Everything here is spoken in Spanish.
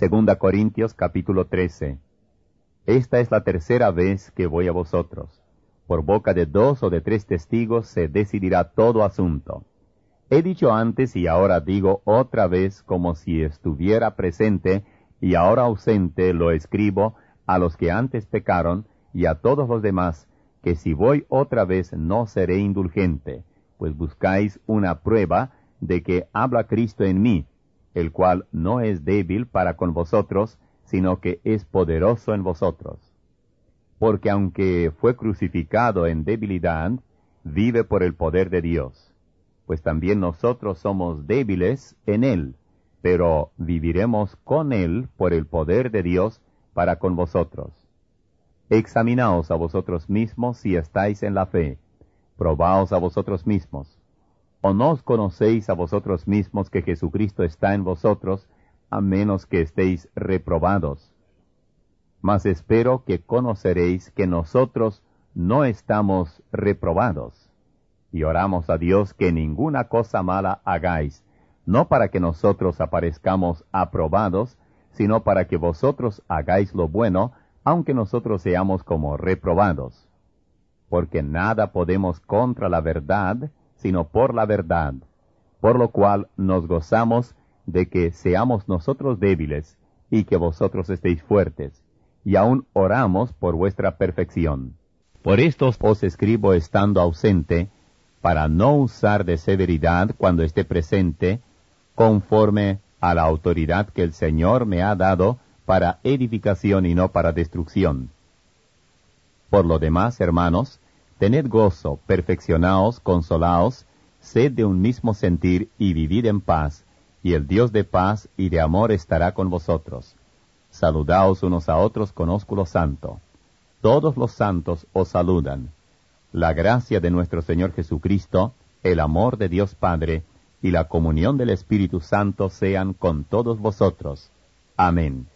Segunda Corintios capítulo 13. Esta es la tercera vez que voy a vosotros. Por boca de 2 o de 3 testigos se decidirá todo asunto. He dicho antes y ahora digo otra vez como si estuviera presente, y ahora ausente lo escribo a los que antes pecaron y a todos los demás, que si voy otra vez no seré indulgente, pues buscáis una prueba de que habla Cristo en mí, el cual no es débil para con vosotros, sino que es poderoso en vosotros. Porque aunque fue crucificado en debilidad, vive por el poder de Dios. Pues también nosotros somos débiles en él, pero viviremos con él por el poder de Dios para con vosotros. Examinaos a vosotros mismos si estáis en la fe, probaos a vosotros mismos. ¿O no os conocéis a vosotros mismos que Jesucristo está en vosotros, a menos que estéis reprobados? Mas espero que conoceréis que nosotros no estamos reprobados. Y oramos a Dios que ninguna cosa mala hagáis, no para que nosotros aparezcamos aprobados, sino para que vosotros hagáis lo bueno, aunque nosotros seamos como reprobados. Porque nada podemos contra la verdad, sino por la verdad, por lo cual nos gozamos de que seamos nosotros débiles, y que vosotros estéis fuertes, y aún oramos por vuestra perfección. Por esto os escribo estando ausente, para no usar de severidad cuando esté presente, conforme a la autoridad que el Señor me ha dado para edificación y no para destrucción. Por lo demás, hermanos, tened gozo, perfeccionaos, consolaos, sed de un mismo sentir y vivid en paz, y el Dios de paz y de amor estará con vosotros. Saludaos unos a otros con ósculo santo. Todos los santos os saludan. La gracia de nuestro Señor Jesucristo, el amor de Dios Padre, y la comunión del Espíritu Santo sean con todos vosotros. Amén.